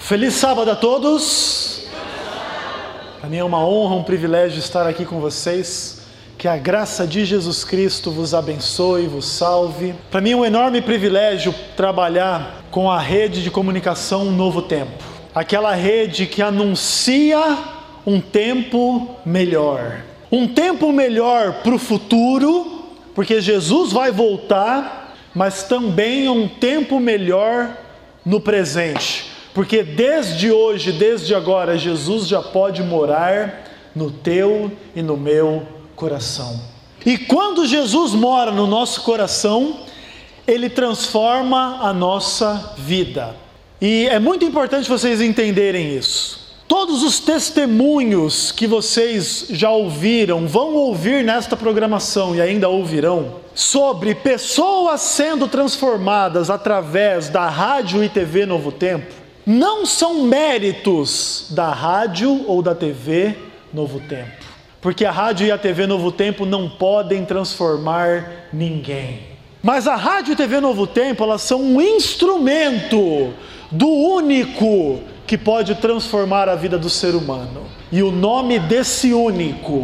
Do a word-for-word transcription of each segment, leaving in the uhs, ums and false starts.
Feliz sábado a todos. Para mim é uma honra, um privilégio estar aqui com vocês. Que a graça de Jesus Cristo vos abençoe, vos salve. Para mim é um enorme privilégio trabalhar com a rede de comunicação Novo Tempo. Aquela rede que anuncia um tempo melhor. Um tempo melhor para o futuro, porque Jesus vai voltar, mas também um tempo melhor no presente. Porque desde hoje, desde agora, Jesus já pode morar no teu e no meu coração. E quando Jesus mora no nosso coração, Ele transforma a nossa vida. E é muito importante vocês entenderem isso. Todos os testemunhos que vocês já ouviram, vão ouvir nesta programação e ainda ouvirão, sobre pessoas sendo transformadas através da rádio e T V Novo Tempo, não são méritos da rádio ou da T V Novo Tempo. Porque a rádio e a T V Novo Tempo não podem transformar ninguém. Mas a rádio e a T V Novo Tempo, elas são um instrumento do único que pode transformar a vida do ser humano. E o nome desse único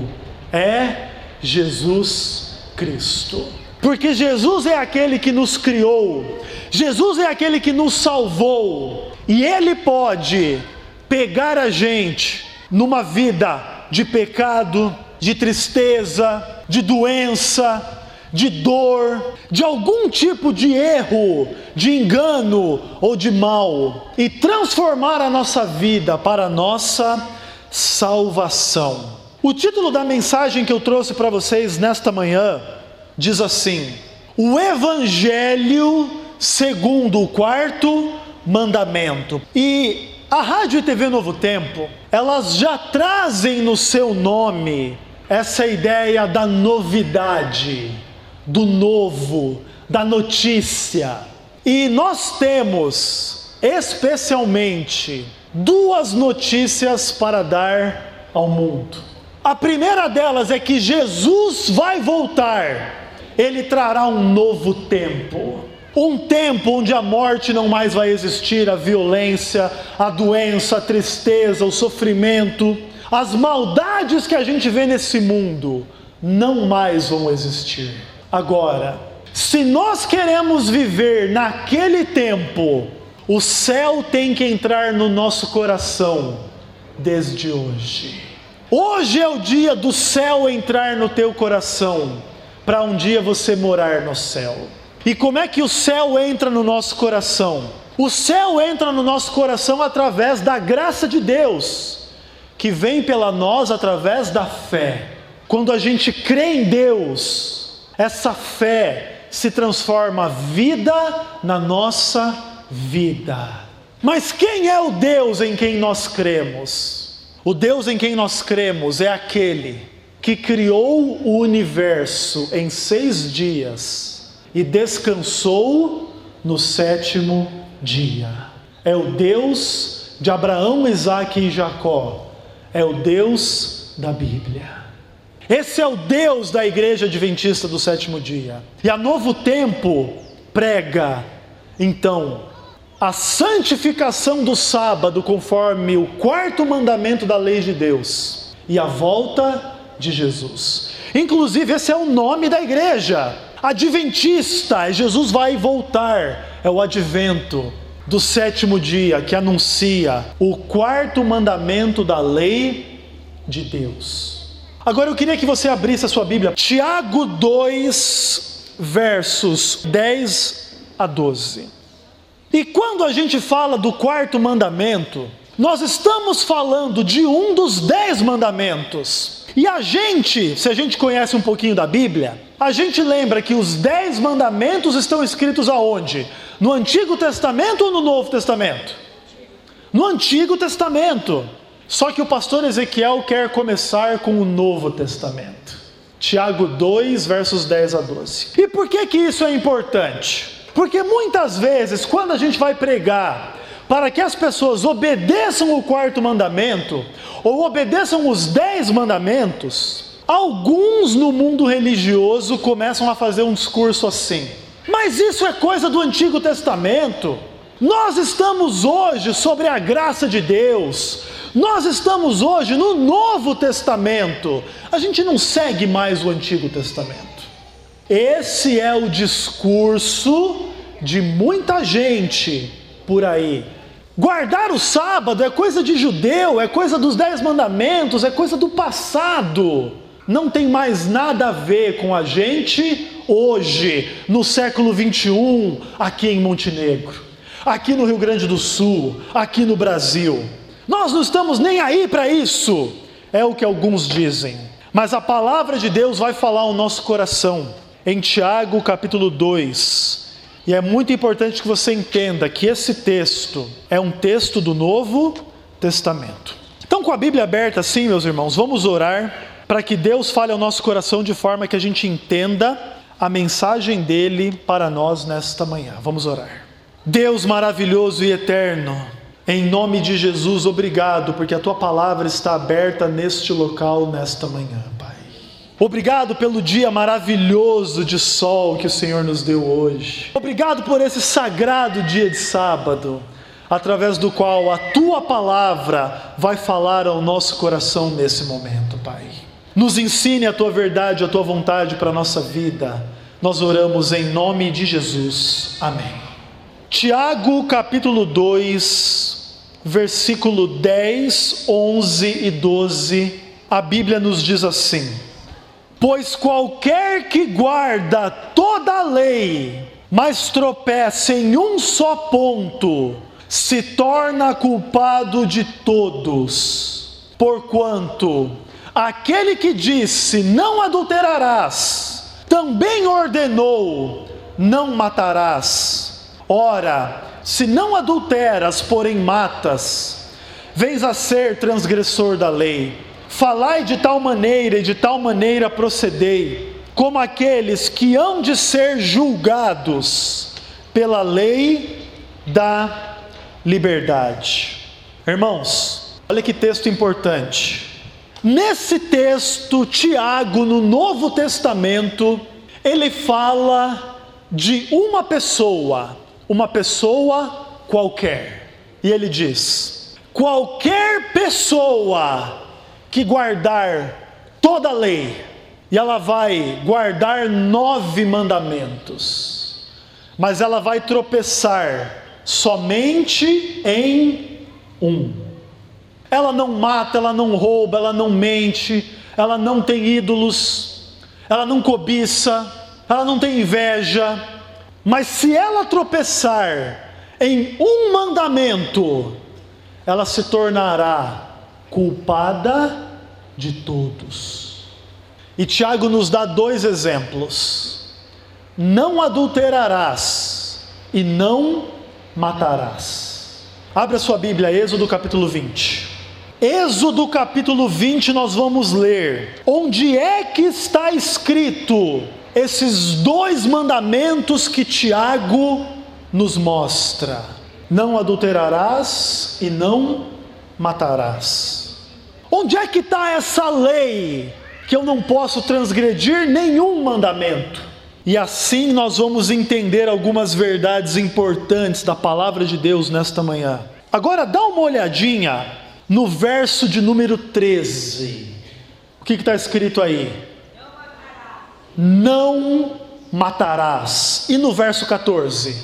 é Jesus Cristo. Porque Jesus é aquele que nos criou, Jesus é aquele que nos salvou, e Ele pode pegar a gente numa vida de pecado, de tristeza, de doença, de dor, de algum tipo de erro, de engano ou de mal, e transformar a nossa vida para a nossa salvação. O título da mensagem que eu trouxe para vocês nesta manhã diz assim: o Evangelho segundo o quarto mandamento. E a rádio e T V Novo Tempo, elas já trazem no seu nome essa ideia da novidade, do novo, da notícia. E nós temos especialmente duas notícias para dar ao mundo. A primeira delas é que Jesus vai voltar. Ele trará um novo tempo. Um tempo onde a morte não mais vai existir, a violência, a doença, a tristeza, o sofrimento, as maldades que a gente vê nesse mundo não mais vão existir. Agora, se nós queremos viver naquele tempo, o céu tem que entrar no nosso coração desde hoje. Hoje é o dia do céu entrar no teu coração, para um dia você morar no céu. E como é que o céu entra no nosso coração? O céu entra no nosso coração através da graça de Deus, que vem pela nós através da fé. Quando a gente crê em Deus, essa fé se transforma vida na nossa vida. Mas quem é o Deus em quem nós cremos? O Deus em quem nós cremos é aquele que criou o universo em seis dias e descansou no sétimo dia. É o Deus de Abraão, Isaque e Jacó. É o Deus da Bíblia. Esse é o Deus da Igreja Adventista do sétimo dia. E a Novo Tempo prega, então, a santificação do sábado conforme o quarto mandamento da lei de Deus e a volta de Jesus. Inclusive, esse é o nome da igreja adventista. Jesus vai voltar. É o advento do sétimo dia que anuncia o quarto mandamento da lei de Deus. Agora eu queria que você abrisse a sua Bíblia, Tiago dois, versos dez a doze. E quando a gente fala do quarto mandamento, nós estamos falando de um dos dez mandamentos. E a gente, se a gente conhece um pouquinho da Bíblia, a gente lembra que os dez mandamentos estão escritos aonde? No Antigo Testamento ou no Novo Testamento? No Antigo Testamento. Só que o pastor Ezequiel quer começar com o Novo Testamento. Tiago dois, versos dez a doze. E por que que isso é importante? Porque muitas vezes, quando a gente vai pregar para que as pessoas obedeçam o quarto mandamento, ou obedeçam os dez mandamentos, alguns no mundo religioso começam a fazer um discurso assim: mas isso é coisa do Antigo Testamento, Nós estamos hoje sobre a graça de Deus. Nós estamos hoje no Novo Testamento. A gente não segue mais o Antigo Testamento. Esse é o discurso de muita gente por aí. Guardar o sábado é coisa de judeu, é coisa dos dez mandamentos, é coisa do passado. Não tem mais nada a ver com a gente hoje, no século vinte e um, aqui em Montenegro, aqui no Rio Grande do Sul, aqui no Brasil. Nós não estamos nem aí para isso, é o que alguns dizem. Mas a palavra de Deus vai falar ao nosso coração, em Tiago capítulo dois. E é muito importante que você entenda que esse texto é um texto do Novo Testamento. Então, com a Bíblia aberta assim, meus irmãos, vamos orar para que Deus fale ao nosso coração de forma que a gente entenda a mensagem dele para nós nesta manhã. Vamos orar. Deus maravilhoso e eterno, em nome de Jesus, obrigado, porque a tua palavra está aberta neste local, nesta manhã, Pai. Obrigado pelo dia maravilhoso de sol que o Senhor nos deu hoje. Obrigado por esse sagrado dia de sábado, através do qual a tua palavra vai falar ao nosso coração nesse momento, Pai. Nos ensine a tua verdade, a tua vontade para a nossa vida. Nós oramos em nome de Jesus. Amém. Tiago capítulo dois, versículo dez, onze e doze, a Bíblia nos diz assim: pois qualquer que guarda toda a lei, mas tropeça em um só ponto, se torna culpado de todos. Porquanto aquele que disse, não adulterarás, também ordenou, não matarás. Ora, se não adulteras, porém matas, vens a ser transgressor da lei. Falai de tal maneira e de tal maneira procedei, como aqueles que hão de ser julgados pela lei da liberdade. Irmãos, olha que texto importante. Nesse texto, Tiago, no Novo Testamento, ele fala de uma pessoa, uma pessoa qualquer. E ele diz: qualquer pessoa que guardar toda a lei, e ela vai guardar nove mandamentos, mas ela vai tropeçar somente em um. Ela não mata, ela não rouba, ela não mente, ela não tem ídolos, ela não cobiça, ela não tem inveja. Mas se ela tropeçar em um mandamento, ela se tornará culpada de todos. E Tiago nos dá dois exemplos: não adulterarás e não matarás. Abra sua Bíblia, Êxodo capítulo vinte. Êxodo capítulo vinte, nós vamos ler onde é que está escrito esses dois mandamentos que Tiago nos mostra: não adulterarás e não matarás. Onde é que está essa lei que eu não posso transgredir nenhum mandamento? E assim nós vamos entender algumas verdades importantes da palavra de Deus nesta manhã. Agora dá uma olhadinha no verso de número treze. O que está escrito aí? Não matarás. E no verso catorze?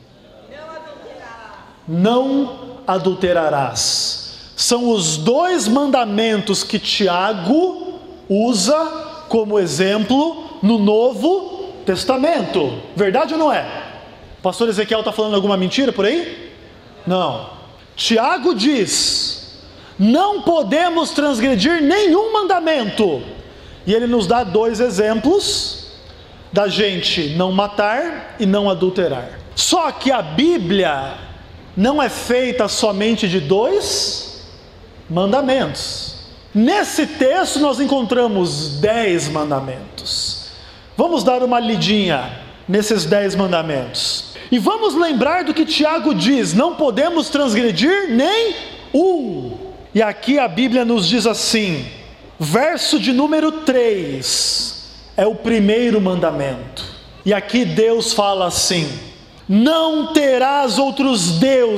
Não adulterarás. São os dois mandamentos que Tiago usa como exemplo no Novo Testamento. Verdade ou não é? O pastor Ezequiel está falando alguma mentira por aí? Não. Tiago diz: não podemos transgredir nenhum mandamento. E ele nos dá dois exemplos da gente não matar e não adulterar. Só que a Bíblia não é feita somente de dois mandamentos. Nesse texto nós encontramos dez mandamentos. Vamos dar uma lidinha nesses dez mandamentos. E vamos lembrar do que Tiago diz: não podemos transgredir nem um. E aqui a Bíblia nos diz assim, verso de número três, é o primeiro mandamento. E aqui Deus fala assim: não terás outros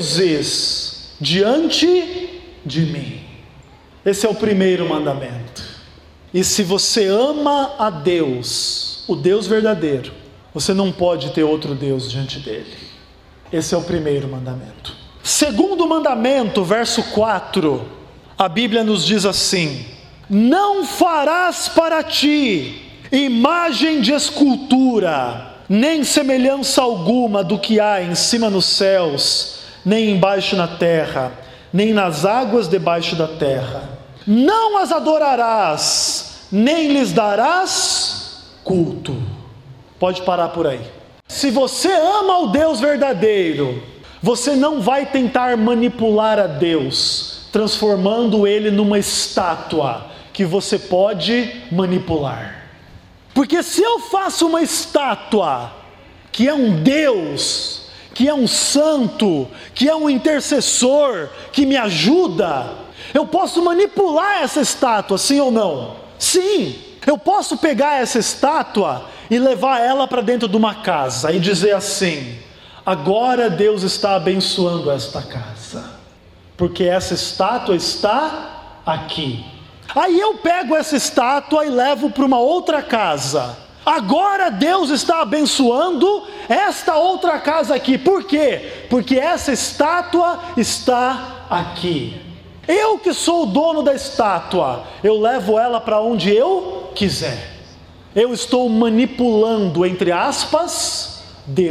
deuses diante de mim. Esse é o primeiro mandamento. E se você ama a Deus, o Deus verdadeiro, você não pode ter outro Deus diante dele. Esse é o primeiro mandamento. Segundo mandamento, verso quatro, a Bíblia nos diz assim: não farás para ti imagem de escultura, nem semelhança alguma do que há em cima nos céus, nem embaixo na terra, nem nas águas debaixo da terra. Não as adorarás, nem lhes darás culto. Pode parar por aí. Se você ama o Deus verdadeiro, você não vai tentar manipular a Deus, transformando ele numa estátua que você pode manipular. Porque se eu faço uma estátua que é um Deus, que é um santo, que é um intercessor, que me ajuda, eu posso manipular essa estátua, sim ou não? Sim, eu posso pegar essa estátua e levar ela para dentro de uma casa e dizer assim: agora Deus está abençoando esta casa, porque essa estátua está aqui. Aí eu pego essa estátua e levo para uma outra casa. Agora Deus está abençoando esta outra casa aqui. Por quê? Porque essa estátua está aqui. Eu que sou o dono da estátua, eu levo ela para onde eu quiser. Eu estou manipulando, entre aspas,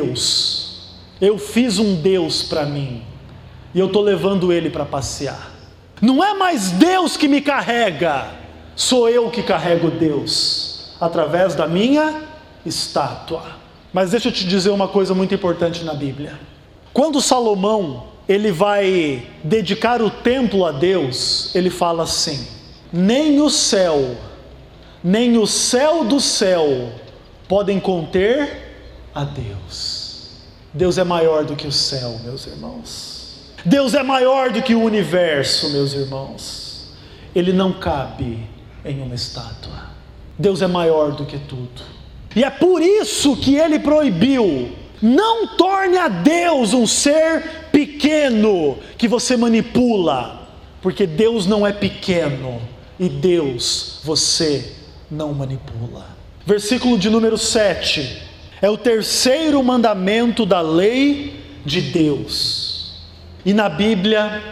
Deus. Eu fiz um Deus para mim e eu estou levando ele para passear. Não é mais Deus que me carrega, sou eu que carrego Deus, através da minha estátua. Mas deixa eu te dizer uma coisa muito importante na Bíblia. Quando Salomão, ele vai dedicar o templo a Deus, ele fala assim: nem o céu, nem o céu do céu podem conter a Deus. Deus é maior do que o céu, meus irmãos. Deus é maior do que o universo, meus irmãos. Ele não cabe em uma estátua. Deus é maior do que tudo. E é por isso que ele proibiu: não torne a Deus um ser pequeno que você manipula, porque Deus não é pequeno e Deus você não manipula. Versículo de número sete é o terceiro mandamento da lei de Deus. E na Bíblia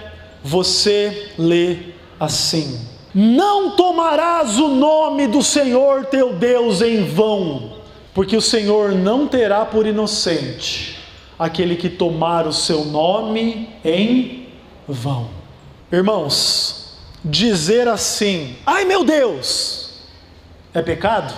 você lê assim: não tomarás o nome do Senhor teu Deus em vão, porque o Senhor não terá por inocente aquele que tomar o seu nome em vão. Irmãos, dizer assim: ai meu Deus, é pecado?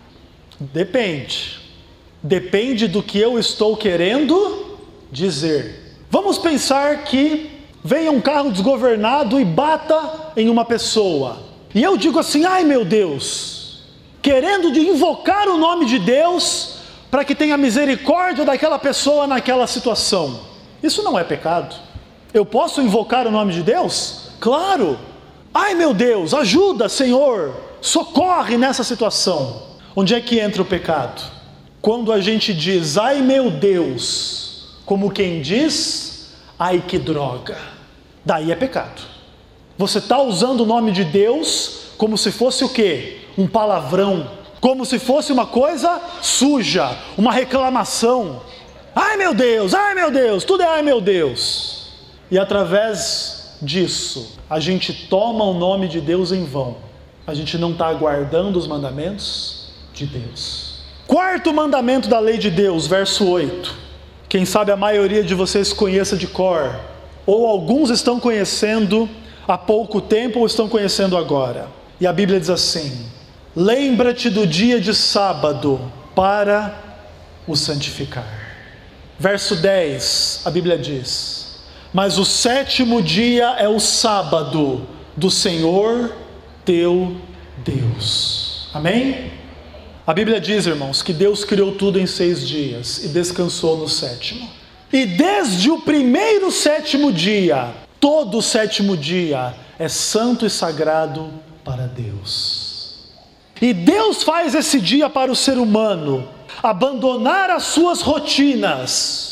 Depende. Depende do que eu estou querendo dizer. Vamos pensar que venha um carro desgovernado e bata em uma pessoa. E eu digo assim: ai meu Deus, querendo de invocar o nome de Deus para que tenha misericórdia daquela pessoa naquela situação. Isso não é pecado. Eu posso invocar o nome de Deus? Claro. Ai meu Deus, ajuda, Senhor, socorre nessa situação. Onde é que entra o pecado? Quando a gente diz ai meu Deus, como quem diz ai que droga. Daí é pecado. Você está usando o nome de Deus como se fosse o quê? Um palavrão. Como se fosse uma coisa suja, uma reclamação. Ai meu Deus, ai meu Deus, tudo é ai meu Deus. E através disso, a gente toma o nome de Deus em vão. A gente não está guardando os mandamentos de Deus. Quarto mandamento da lei de Deus, verso oito. Quem sabe a maioria de vocês conheça de cor, ou alguns estão conhecendo há pouco tempo ou estão conhecendo agora. E a Bíblia diz assim: lembra-te do dia de sábado para o santificar. Verso dez, a Bíblia diz: mas o sétimo dia é o sábado do Senhor teu Deus. Amém? A Bíblia diz, irmãos, que Deus criou tudo em seis dias e descansou no sétimo. E desde o primeiro sétimo dia, todo o sétimo dia é santo e sagrado para Deus. E Deus faz esse dia para o ser humano abandonar as suas rotinas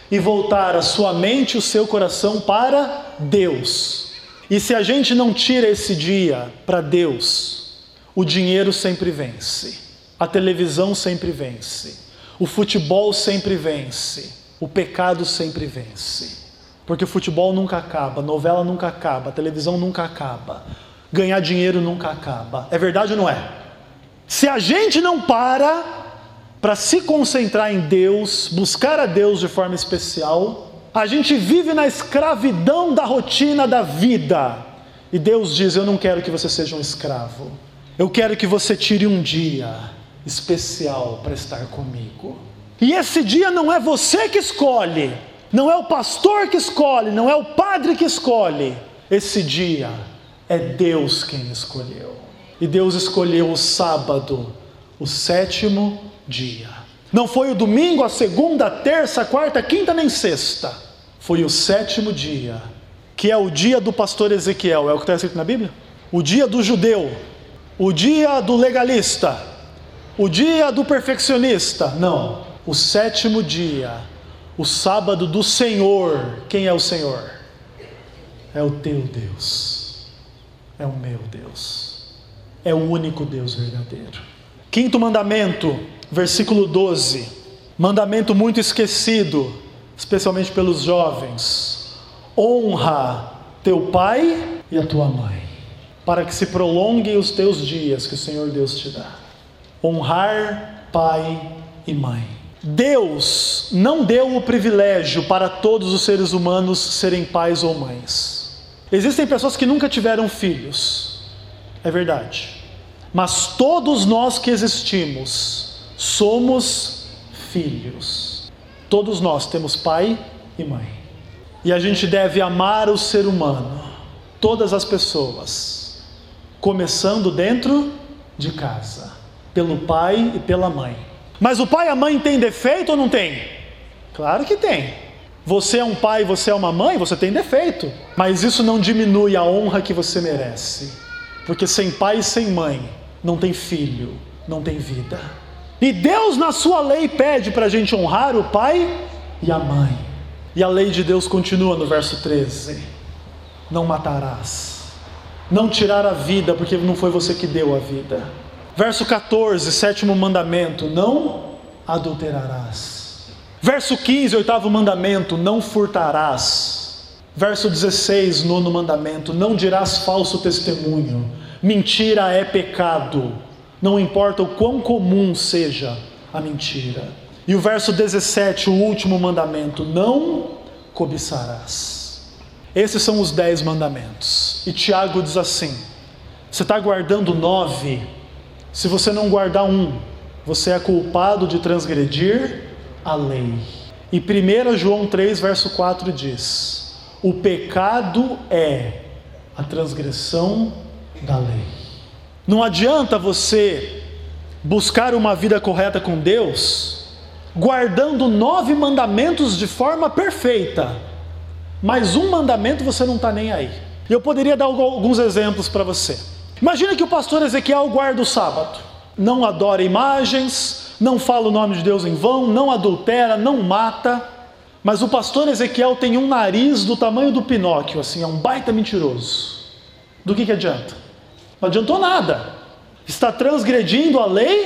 e voltar a sua mente e o seu coração para Deus. E se a gente não tira esse dia para Deus, o dinheiro sempre vence, a televisão sempre vence, o futebol sempre vence, o pecado sempre vence. Porque o futebol nunca acaba, a novela nunca acaba, a televisão nunca acaba, ganhar dinheiro nunca acaba. É verdade ou não é? Se a gente não para para se concentrar em Deus, buscar a Deus de forma especial, a gente vive na escravidão da rotina da vida. E Deus diz: eu não quero que você seja um escravo. Eu quero que você tire um dia especial para estar comigo. E esse dia não é você que escolhe, não é o pastor que escolhe, não é o padre que escolhe. Esse dia é Deus quem escolheu. E Deus escolheu o sábado, o sétimo dia. Não foi o domingo, a segunda, a terça, a quarta, a quinta, nem sexta. Foi o sétimo dia, que é o dia do pastor Ezequiel. É o que está escrito na Bíblia? O dia do judeu, o dia do legalista, o dia do perfeccionista. Não, o sétimo dia, o sábado do Senhor. Quem é o Senhor? É o teu Deus, é o meu Deus, é o único Deus verdadeiro. Quinto mandamento, versículo doze, mandamento muito esquecido, especialmente pelos jovens: honra teu pai e a tua mãe, para que se prolonguem os teus dias que o Senhor Deus te dá. Honrar pai e mãe. Deus não deu o privilégio para todos os seres humanos serem pais ou mães. Existem pessoas que nunca tiveram filhos, é verdade, mas todos nós que existimos somos filhos. Todos nós temos pai e mãe. E a gente deve amar o ser humano, todas as pessoas, começando dentro de casa, pelo pai e pela mãe. Mas o pai e a mãe têm defeito ou não tem? Claro que tem. Você é um pai, você é uma mãe, você tem defeito. Mas isso não diminui a honra que você merece. Porque sem pai e sem mãe, não tem filho, não tem vida. E Deus na sua lei pede para a gente honrar o pai e a mãe. E a lei de Deus continua no verso treze: não matarás, não tirar a vida, porque não foi você que deu a vida. Verso quatorze, sétimo mandamento: não adulterarás. Verso quinze, oitavo mandamento: não furtarás. Verso dezesseis, nono mandamento: não dirás falso testemunho. Mentira é pecado, não importa o quão comum seja a mentira. E o verso dezessete, o último mandamento: não cobiçarás. Esses são os dez mandamentos. E Tiago diz assim: você está guardando nove, se você não guardar um, você é culpado de transgredir a lei. E primeiro João três, verso quatro diz: o pecado é a transgressão da lei. Não adianta você buscar uma vida correta com Deus guardando nove mandamentos de forma perfeita, mas um mandamento você não está nem aí. E eu poderia dar alguns exemplos para você. Imagina que o pastor Ezequiel guarda o sábado, não adora imagens, não fala o nome de Deus em vão, não adultera, não mata, mas o pastor Ezequiel tem um nariz do tamanho do Pinóquio, assim, é um baita mentiroso. Do que que adianta? Não adiantou nada. Está transgredindo a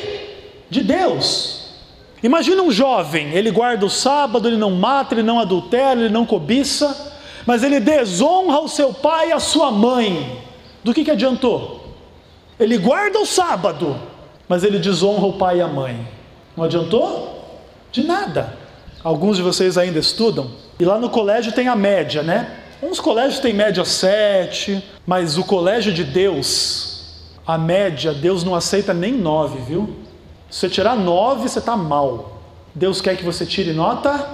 lei de Deus. Imagina um jovem, ele guarda o sábado, ele não mata, ele não adultera, ele não cobiça, mas ele desonra o seu pai e a sua mãe. Do que que adiantou? Ele guarda o sábado, mas ele desonra o pai e a mãe. Não adiantou? De nada. Alguns de vocês ainda estudam, e lá no colégio tem a média, né? Uns colégios têm média sete, mas o colégio de Deus, a média, Deus não aceita nem nove, viu? Se você tirar nove, você está mal. Deus quer que você tire nota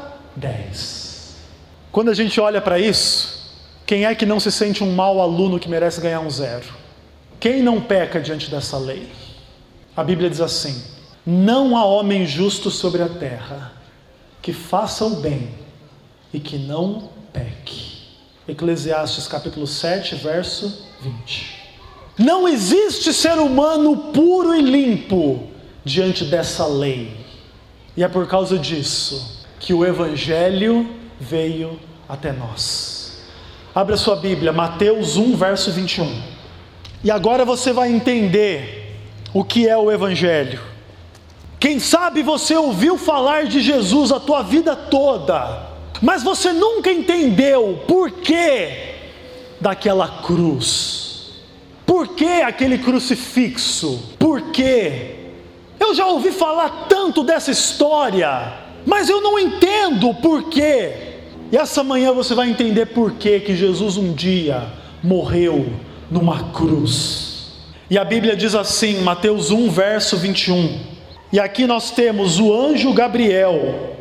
dez. Quando a gente olha para isso, quem é que não se sente um mau aluno que merece ganhar um zero? Quem não peca diante dessa lei? A Bíblia diz assim: não há homem justo sobre a terra que faça o bem e que não peque. Eclesiastes capítulo sete, verso vinte. Não existe ser humano puro e limpo diante dessa lei. E é por causa disso que o Evangelho veio até nós. Abra sua Bíblia, Mateus um, verso vinte e um. E agora você vai entender o que é o Evangelho. Quem sabe você ouviu falar de Jesus a tua vida toda, mas você nunca entendeu o porquê daquela cruz. Por que aquele crucifixo? Por quê? Eu já ouvi falar tanto dessa história, mas eu não entendo o porquê. E essa manhã você vai entender por que que Jesus um dia morreu numa cruz. E a Bíblia diz assim, Mateus um, verso vinte e um. E aqui nós temos o anjo Gabriel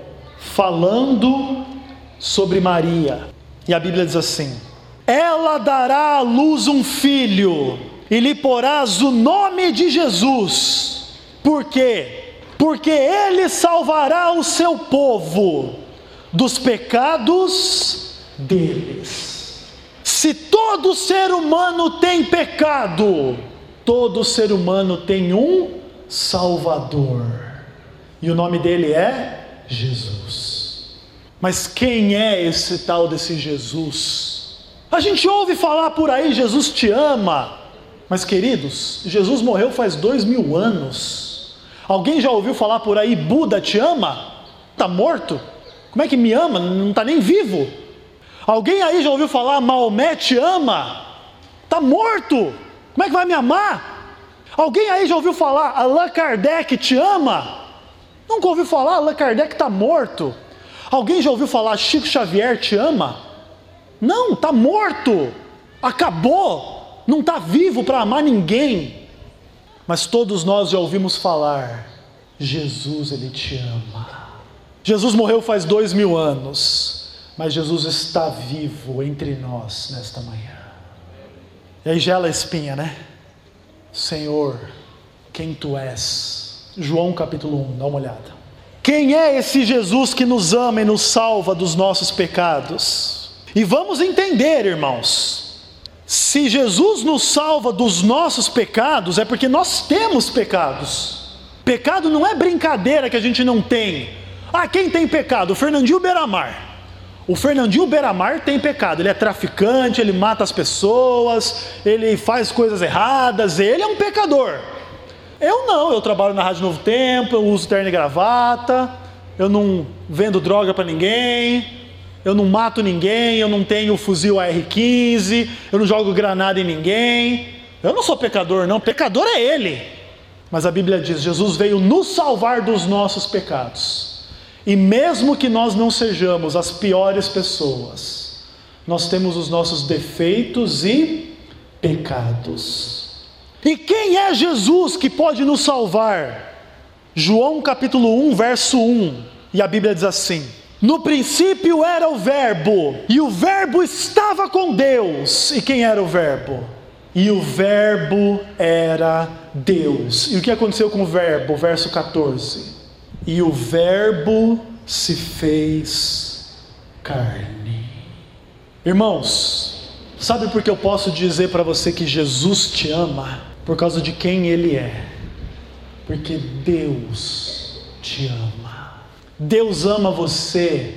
falando sobre Maria. E a Bíblia diz assim: ela dará à luz um filho, e lhe porás o nome de Jesus. Por quê? Porque ele salvará o seu povo dos pecados deles. Se todo ser humano tem pecado, todo ser humano tem um Salvador, e o nome dele é Jesus. Mas quem é esse tal desse Jesus? A gente ouve falar por aí, Jesus te ama, mas queridos, Jesus morreu faz dois mil anos. Alguém já ouviu falar por aí, Buda te ama? Está morto? Como é que me ama? Não está nem vivo. Alguém aí já ouviu falar, Maomé te ama? Está morto. Como é que vai me amar? Alguém aí já ouviu falar, Allan Kardec te ama? Nunca ouviu falar, Allan Kardec está morto. Alguém já ouviu falar, Chico Xavier te ama? Não, está morto. Acabou. Não está vivo para amar ninguém. Mas todos nós já ouvimos falar, Jesus, ele te ama. Jesus morreu faz dois mil anos, mas Jesus está vivo entre nós nesta manhã. E aí gela a espinha, né? Senhor, quem tu és? João capítulo um, dá uma olhada. Quem é esse Jesus que nos ama e nos salva dos nossos pecados? E vamos entender, irmãos, se Jesus nos salva dos nossos pecados, é porque nós temos pecados. Pecado não é brincadeira que a gente não tem. Ah, quem tem pecado? O Fernandinho Beiramar. O Fernandinho Beiramar tem pecado, ele é traficante, ele mata as pessoas, ele faz coisas erradas, ele é um pecador. Eu não, eu trabalho na Rádio Novo Tempo, eu uso terno e gravata, eu não vendo droga para ninguém, eu não mato ninguém, eu não tenho fuzil A R quinze, eu não jogo granada em ninguém. Eu não sou pecador não, pecador é ele. Mas a Bíblia diz, Jesus veio nos salvar dos nossos pecados. E mesmo que nós não sejamos as piores pessoas, nós temos os nossos defeitos e pecados. E quem é Jesus que pode nos salvar? João capítulo um, verso um, e a Bíblia diz assim: no princípio era o verbo, e o verbo estava com Deus. E quem era o verbo? E o verbo era Deus. E o que aconteceu com o verbo? Verso catorze. E o verbo se fez carne. Irmãos, sabe por que eu posso dizer para você que Jesus te ama? Por causa de quem Ele é. Porque Deus te ama. Deus ama você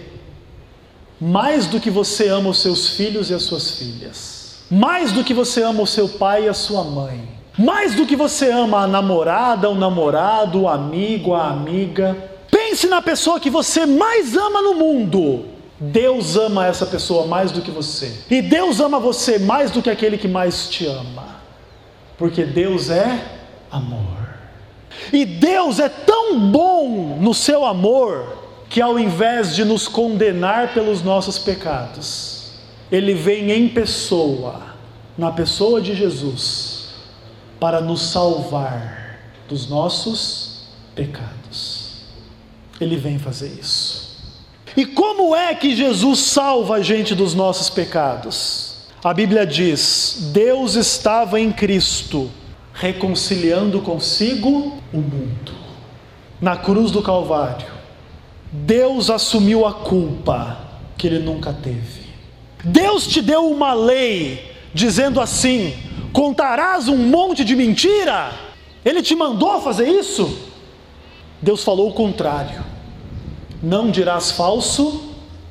mais do que você ama os seus filhos e as suas filhas. Mais do que você ama o seu pai e a sua mãe. Mais do que você ama a namorada, o namorado, o amigo, a amiga. Pense na pessoa que você mais ama no mundo. Deus ama essa pessoa mais do que você. E Deus ama você mais do que aquele que mais te ama. Porque Deus é amor. E Deus é tão bom no seu amor, que ao invés de nos condenar pelos nossos pecados, Ele vem em pessoa, na pessoa de Jesus, para nos salvar dos nossos pecados. Ele vem fazer isso. E como é que Jesus salva a gente dos nossos pecados? A Bíblia diz: Deus estava em Cristo, reconciliando consigo o mundo. Na cruz do Calvário, Deus assumiu a culpa que Ele nunca teve. Deus te deu uma lei dizendo assim: contarás um monte de mentira? Ele te mandou fazer isso? Deus falou o contrário: não dirás falso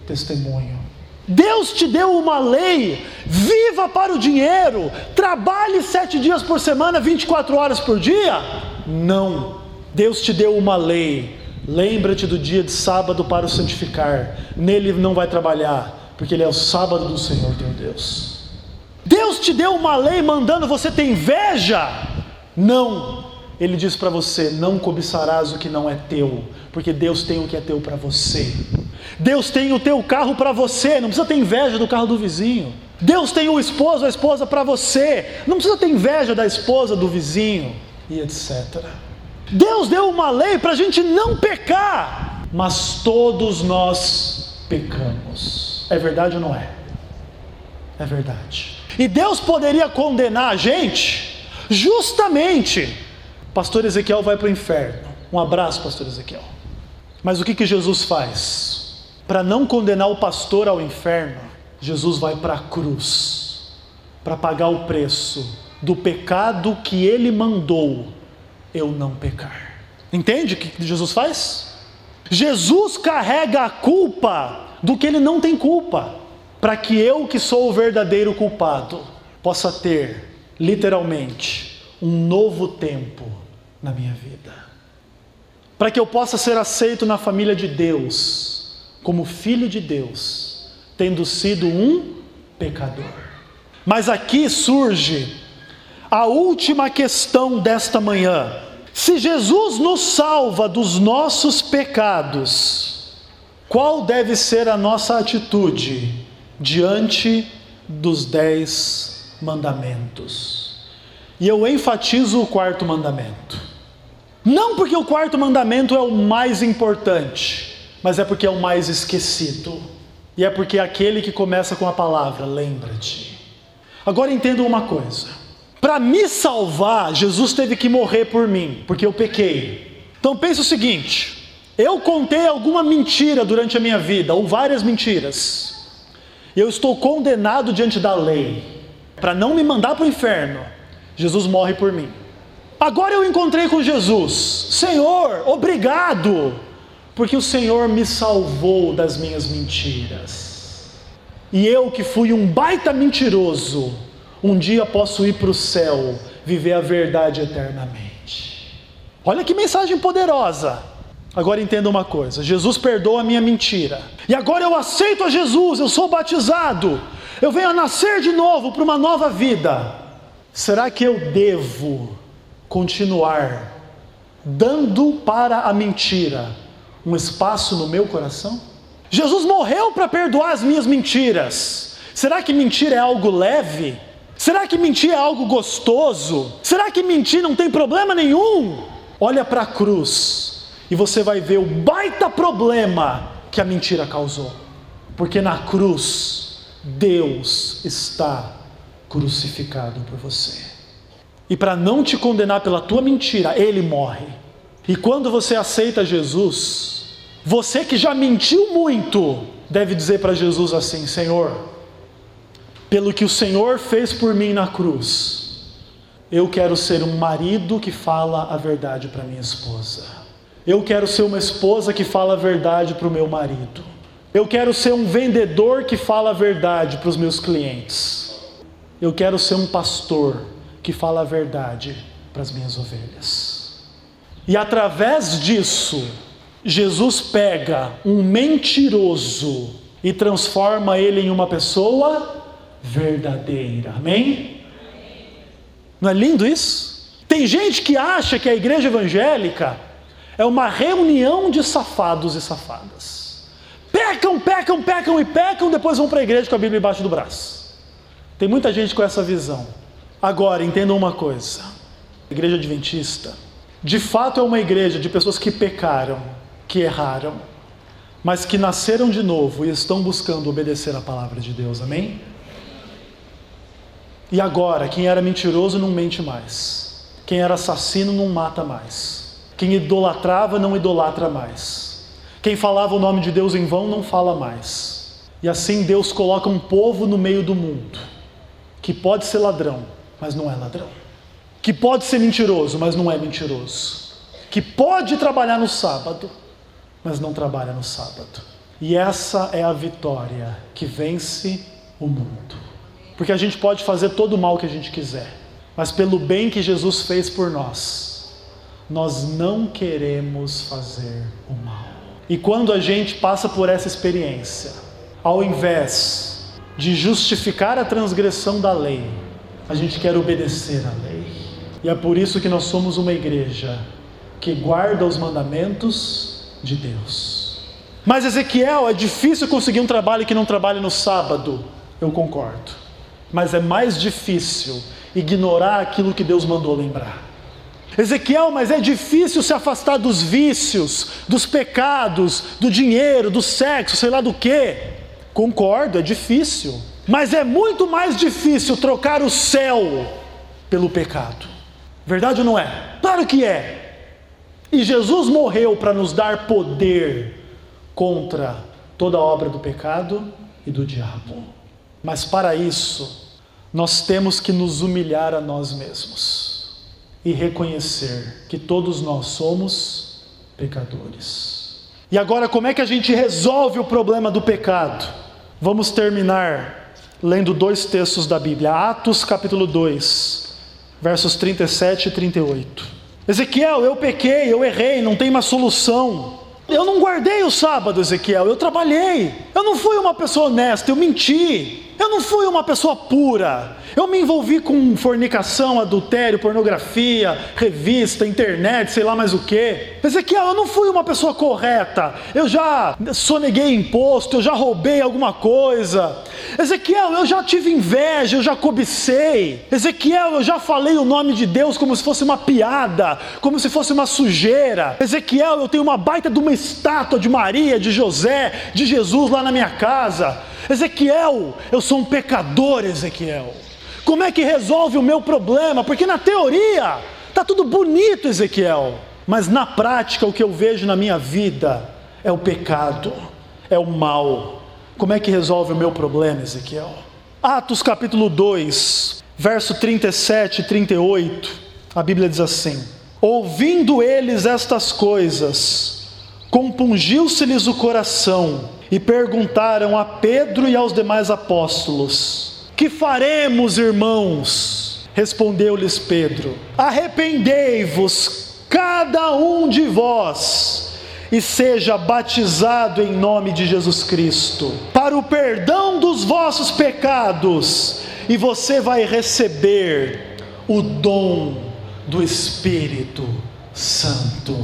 testemunho. Deus te deu uma lei: viva para o dinheiro, trabalhe sete dias por semana, vinte e quatro horas por dia? Não. Deus te deu uma lei: lembra-te do dia de sábado para o santificar, nele não vai trabalhar, porque ele é o sábado do Senhor teu Deus. Deus te deu uma lei mandando você ter inveja? Não. Ele diz para você: não cobiçarás o que não é teu, porque Deus tem o que é teu para você. Deus tem o teu carro para você, não precisa ter inveja do carro do vizinho. Deus tem o esposo, a esposa para você, não precisa ter inveja da esposa do vizinho, e etcétera. Deus deu uma lei para a gente não pecar, mas todos nós pecamos. É verdade ou não é? É verdade. E Deus poderia condenar a gente justamente. Pastor Ezequiel vai para o inferno. Um abraço, pastor Ezequiel. Mas o que que Jesus faz? Para não condenar o pastor ao inferno, Jesus vai para a cruz, para pagar o preço do pecado que ele mandou eu não pecar. Entende o que Jesus faz? Jesus carrega a culpa do que ele não tem culpa, para que eu, que sou o verdadeiro culpado, possa ter, literalmente, um novo tempo na minha vida. Para que eu possa ser aceito na família de Deus, como filho de Deus, tendo sido um pecador. Mas aqui surge a última questão desta manhã. Se Jesus nos salva dos nossos pecados, qual deve ser a nossa atitude diante dos dez mandamentos? E eu enfatizo o quarto mandamento. Não porque o quarto mandamento é o mais importante, mas é porque é o mais esquecido. E é porque é aquele que começa com a palavra: lembra-te. Agora entenda uma coisa: para me salvar, Jesus teve que morrer por mim, porque eu pequei. Então pense o seguinte: eu contei alguma mentira durante a minha vida, ou várias mentiras, e eu estou condenado diante da lei. Para não me mandar para o inferno, Jesus morre por mim. Agora eu encontrei com Jesus: Senhor, obrigado, porque o Senhor me salvou das minhas mentiras. E eu, que fui um baita mentiroso, um dia posso ir para o céu, viver a verdade eternamente. Olha que mensagem poderosa. Agora entenda uma coisa: Jesus perdoa a minha mentira, e agora eu aceito a Jesus, eu sou batizado, eu venho a nascer de novo para uma nova vida. Será que eu devo continuar dando para a mentira um espaço no meu coração? Jesus morreu para perdoar as minhas mentiras. Será que mentira é algo leve? Será que mentir é algo gostoso? Será que mentir não tem problema nenhum? Olha para a cruz e você vai ver o baita problema que a mentira causou. Porque na cruz, Deus está crucificado por você. E para não te condenar pela tua mentira, Ele morre. E quando você aceita Jesus, você que já mentiu muito, deve dizer para Jesus assim: Senhor, pelo que o Senhor fez por mim na cruz, eu quero ser um marido que fala a verdade para minha esposa. Eu quero ser uma esposa que fala a verdade para o meu marido. Eu quero ser um vendedor que fala a verdade para os meus clientes. Eu quero ser um pastor que fala a verdade para as minhas ovelhas. E através disso, Jesus pega um mentiroso e transforma ele em uma pessoa verdadeira. Amém? Não é lindo isso? Tem gente que acha que a igreja evangélica é uma reunião de safados e safadas. Pecam, pecam, pecam e pecam, depois vão para a igreja com a Bíblia embaixo do braço. Tem muita gente com essa visão. Agora, entendam uma coisa: a igreja adventista, de fato é uma igreja de pessoas que pecaram, que erraram, mas que nasceram de novo e estão buscando obedecer a palavra de Deus. Amém? E agora, quem era mentiroso não mente mais. Quem era assassino não mata mais. Quem idolatrava não idolatra mais. Quem falava o nome de Deus em vão não fala mais. E assim Deus coloca um povo no meio do mundo que pode ser ladrão, mas não é ladrão. Que pode ser mentiroso, mas não é mentiroso. Que pode trabalhar no sábado, mas não trabalha no sábado. E essa é a vitória que vence o mundo. Porque a gente pode fazer todo o mal que a gente quiser, mas pelo bem que Jesus fez por nós, nós não queremos fazer o mal. E quando a gente passa por essa experiência, ao invés de justificar a transgressão da lei, a gente quer obedecer à lei. E é por isso que nós somos uma igreja que guarda os mandamentos de Deus. Mas Ezequiel, é difícil conseguir um trabalho que não trabalhe no sábado. Eu concordo. Mas é mais difícil ignorar aquilo que Deus mandou lembrar. Ezequiel, mas é difícil se afastar dos vícios, dos pecados, do dinheiro, do sexo, sei lá do que. Concordo, é difícil. Mas é muito mais difícil trocar o céu pelo pecado. Verdade ou não é? Claro que é. E Jesus morreu para nos dar poder contra toda a obra do pecado e do diabo. Mas para isso, nós temos que nos humilhar a nós mesmos e reconhecer que todos nós somos pecadores. E agora, como é que a gente resolve o problema do pecado? Vamos terminar lendo dois textos da Bíblia. Atos capítulo dois, versos trinta e sete e trinta e oito. Ezequiel, eu pequei, eu errei, não tem uma solução. Eu não guardei o sábado, Ezequiel, eu trabalhei. Eu não fui uma pessoa honesta, eu menti. Eu não fui uma pessoa pura. Eu me envolvi com fornicação, adultério, pornografia, revista, internet, sei lá mais o que. Ezequiel, eu não fui uma pessoa correta. Eu já soneguei imposto, eu já roubei alguma coisa. Ezequiel, eu já tive inveja, eu já cobicei. Ezequiel, eu já falei o nome de Deus como se fosse uma piada, como se fosse uma sujeira. Ezequiel, eu tenho uma baita de uma estátua de Maria, de José, de Jesus lá na minha casa. Ezequiel, eu sou um pecador, Ezequiel. Como é que resolve o meu problema? Porque na teoria está tudo bonito, Ezequiel. Mas na prática o que eu vejo na minha vida é o pecado, é o mal. Como é que resolve o meu problema, Ezequiel? Atos capítulo dois, verso trinta e sete e trinta e oito, a Bíblia diz assim: ouvindo eles estas coisas, compungiu-se-lhes o coração, e perguntaram a Pedro e aos demais apóstolos: que faremos, irmãos? Respondeu-lhes Pedro: arrependei-vos cada um de vós e seja batizado em nome de Jesus Cristo para o perdão dos vossos pecados, e você vai receber o dom do Espírito Santo.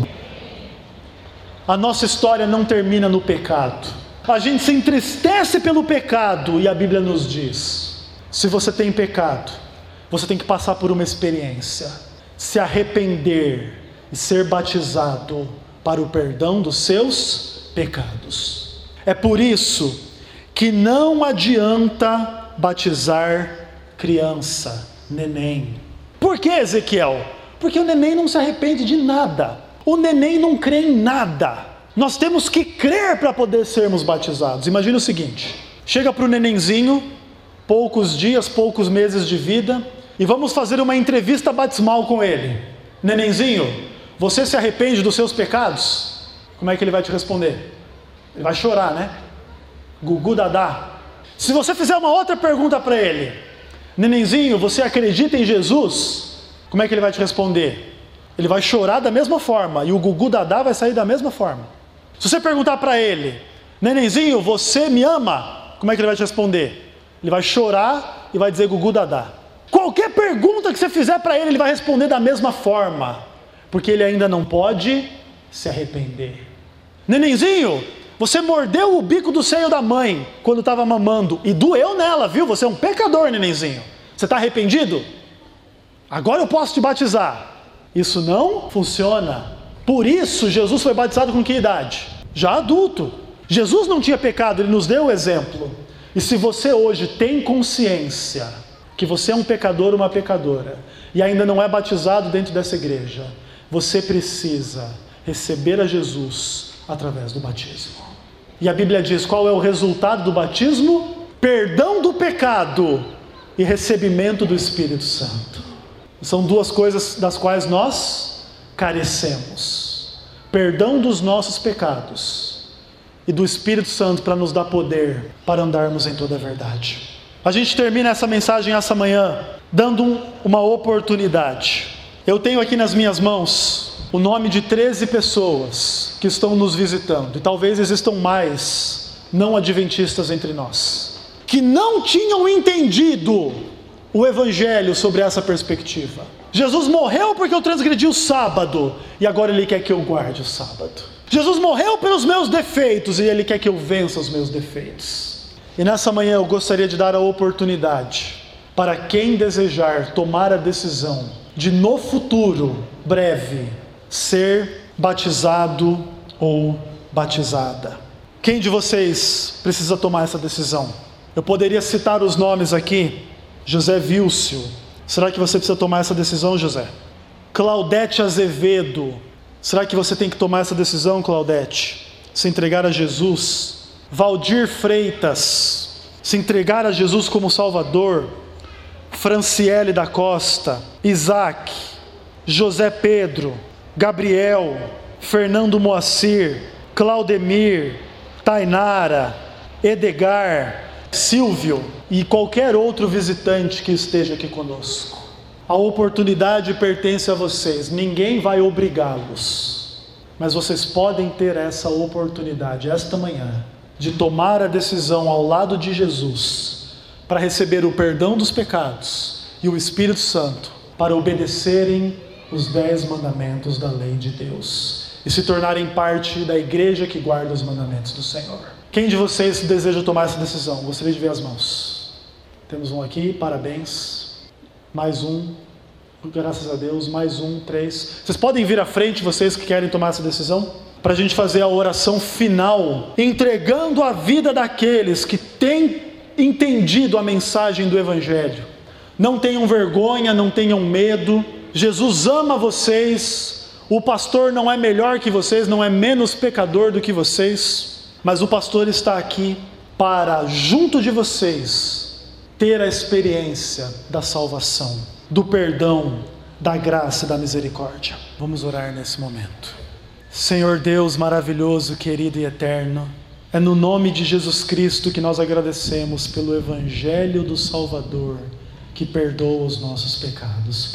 A nossa história não termina no pecado. A gente se entristece pelo pecado e a Bíblia nos diz: se você tem pecado, você tem que passar por uma experiência, se arrepender e ser batizado para o perdão dos seus pecados. É por isso que não adianta batizar criança, neném. Por que, Ezequiel? Porque o neném não se arrepende de nada. O neném não crê em nada. Nós temos que crer para poder sermos batizados. Imagina o seguinte: chega para o nenenzinho, poucos dias, poucos meses de vida, e vamos fazer uma entrevista batismal com ele. Nenenzinho, você se arrepende dos seus pecados? Como é que ele vai te responder? Ele vai chorar, né? Gugu dadá. Se você fizer uma outra pergunta para ele: nenenzinho, você acredita em Jesus? Como é que ele vai te responder? Ele vai chorar da mesma forma, e o gugu dadá vai sair da mesma forma. Se você perguntar para ele: nenenzinho, você me ama? Como é que ele vai te responder? Ele vai chorar e vai dizer gugu dadá. Qualquer pergunta que você fizer para ele, ele vai responder da mesma forma, porque ele ainda não pode se arrepender. Nenenzinho, você mordeu o bico do seio da mãe quando estava mamando e doeu nela, viu? Você é um pecador, nenenzinho. Você está arrependido? Agora eu posso te batizar. Isso não funciona. Por isso Jesus foi batizado com que idade? Já adulto. Jesus não tinha pecado, ele nos deu o exemplo. E se você hoje tem consciência que você é um pecador ou uma pecadora e ainda não é batizado dentro dessa igreja, você precisa receber a Jesus através do batismo. E a Bíblia diz qual é o resultado do batismo? Perdão do pecado e recebimento do Espírito Santo. São duas coisas das quais nós carecemos: perdão dos nossos pecados e do Espírito Santo para nos dar poder para andarmos em toda a verdade. A gente termina essa mensagem essa manhã dando um, uma oportunidade. Eu tenho aqui nas minhas mãos o nome de treze pessoas que estão nos visitando, e talvez existam mais não adventistas entre nós, que não tinham entendido o Evangelho sobre essa perspectiva. Jesus morreu porque eu transgredi o sábado, e agora Ele quer que eu guarde o sábado. Jesus morreu pelos meus defeitos, e Ele quer que eu vença os meus defeitos. E nessa manhã eu gostaria de dar a oportunidade para quem desejar tomar a decisão de no futuro breve ser batizado ou batizada. Quem de vocês precisa tomar essa decisão? Eu poderia citar os nomes aqui. José Vilcio. Será que você precisa tomar essa decisão, José? Claudete Azevedo. Será que você tem que tomar essa decisão, Claudete? Se entregar a Jesus. Valdir Freitas. Se entregar a Jesus como Salvador. Franciele da Costa. Isaac. José Pedro. Gabriel. Fernando Moacir. Claudemir. Tainara. Edgar. Silvio e qualquer outro visitante que esteja aqui conosco. A oportunidade pertence a vocês, ninguém vai obrigá-los, mas vocês podem ter essa oportunidade esta manhã de tomar a decisão ao lado de Jesus para receber o perdão dos pecados e o Espírito Santo para obedecerem os dez mandamentos da lei de Deus e se tornarem parte da igreja que guarda os mandamentos do Senhor. Quem de vocês deseja tomar essa decisão? Gostaria de ver as mãos. Temos um aqui, parabéns. Mais um, graças a Deus, mais um, três. Vocês podem vir à frente, vocês que querem tomar essa decisão? Para a gente fazer a oração final, entregando a vida daqueles que têm entendido a mensagem do Evangelho. Não tenham vergonha, não tenham medo. Jesus ama vocês. O pastor não é melhor que vocês, não é menos pecador do que vocês. Mas o pastor está aqui para, junto de vocês, ter a experiência da salvação, do perdão, da graça e da misericórdia. Vamos orar nesse momento. Senhor Deus maravilhoso, querido e eterno, é no nome de Jesus Cristo que nós agradecemos pelo Evangelho do Salvador, que perdoa os nossos pecados,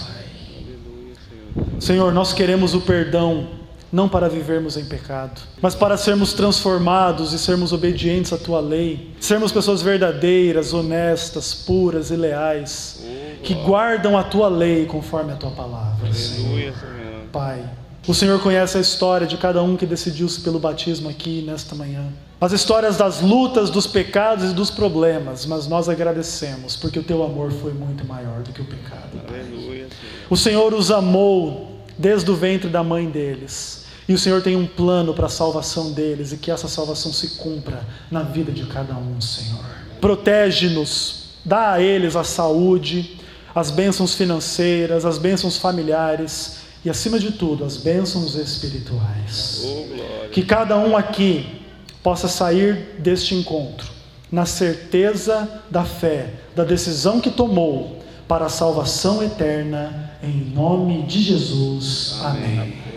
Pai. Senhor, nós queremos o perdão, não para vivermos em pecado, mas para sermos transformados e sermos obedientes à Tua lei, sermos pessoas verdadeiras, honestas, puras e leais, que guardam a Tua lei conforme a Tua palavra, Senhor. Pai, o Senhor conhece a história de cada um que decidiu-se pelo batismo aqui nesta manhã, as histórias das lutas, dos pecados e dos problemas, mas nós agradecemos, porque o Teu amor foi muito maior do que o pecado, Pai. O Senhor os amou desde o ventre da mãe deles, e o Senhor tem um plano para a salvação deles, e que essa salvação se cumpra na vida de cada um, Senhor. Protege-nos, dá a eles a saúde, as bênçãos financeiras, as bênçãos familiares, e acima de tudo, as bênçãos espirituais. Oh, que cada um aqui possa sair deste encontro na certeza da fé, da decisão que tomou para a salvação eterna, em nome de Jesus. Amém. Amém.